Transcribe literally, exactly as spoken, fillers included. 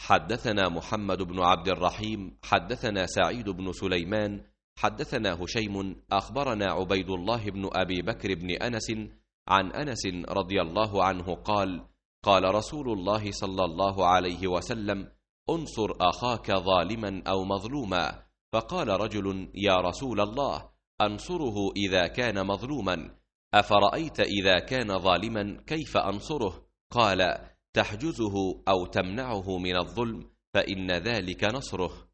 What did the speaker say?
حدثنا محمد بن عبد الرحيم حدثنا سعيد بن سليمان حدثنا هشيم أخبرنا عبيد الله بن أبي بكر بن أنس عن أنس رضي الله عنه قال قال رسول الله صلى الله عليه وسلم انصر أخاك ظالما أو مظلوما. فقال رجل يا رسول الله أنصره إذا كان مظلوما، أفرأيت إذا كان ظالما كيف أنصره؟ قال تحجزه أو تمنعه من الظلم فإن ذلك نصره.